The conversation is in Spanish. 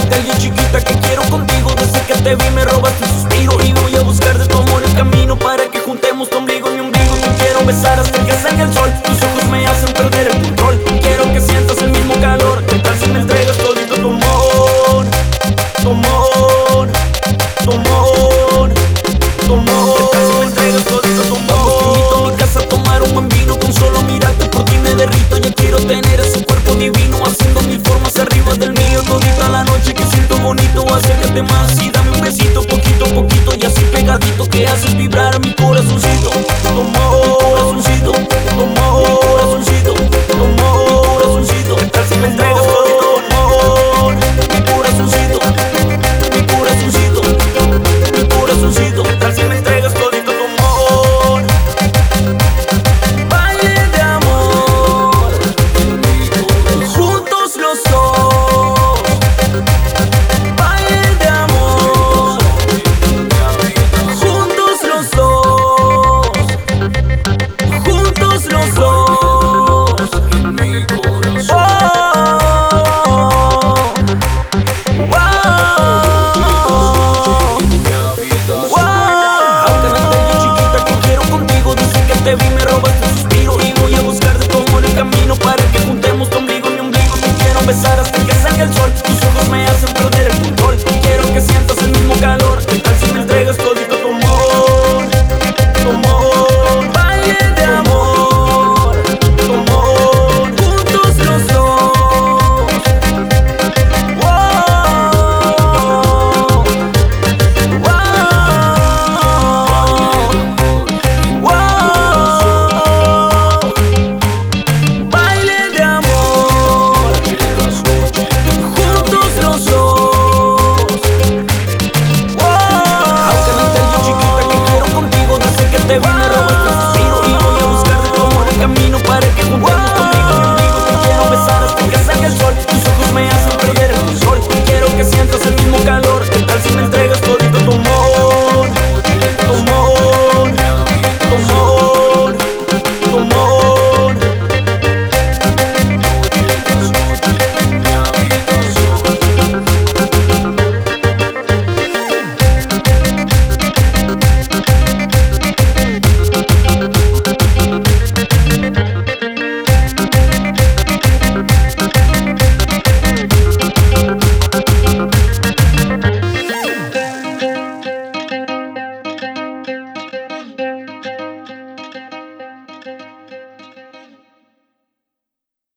calle chiquita que quiero contigo. Desde que te vi me robaste un suspiro y voy a buscar de tu amor el camino para que juntemos tu ombligo y mi ombligo. Te quiero besar hasta que salga el sol, tus ojos me hacen perder el control. Quiero que sientas el mismo calor, ¿qué tal si me entregas todito tu amor? Tu amor, tu amor, tu amor. ¿Qué tal si me entregas todito tu amor? Vamos, te invito a mi casa a tomar un buen vino. Con solo mirarte por ti me derrito. Ya quiero tener ese cuerpo divino, haciendo mil formas arriba del mío. Todita la noche que siento bonito, acércate más y dame un besito, poquito a poquito y así pegadito, que haces vibrar a mi corazoncito. Tu amor.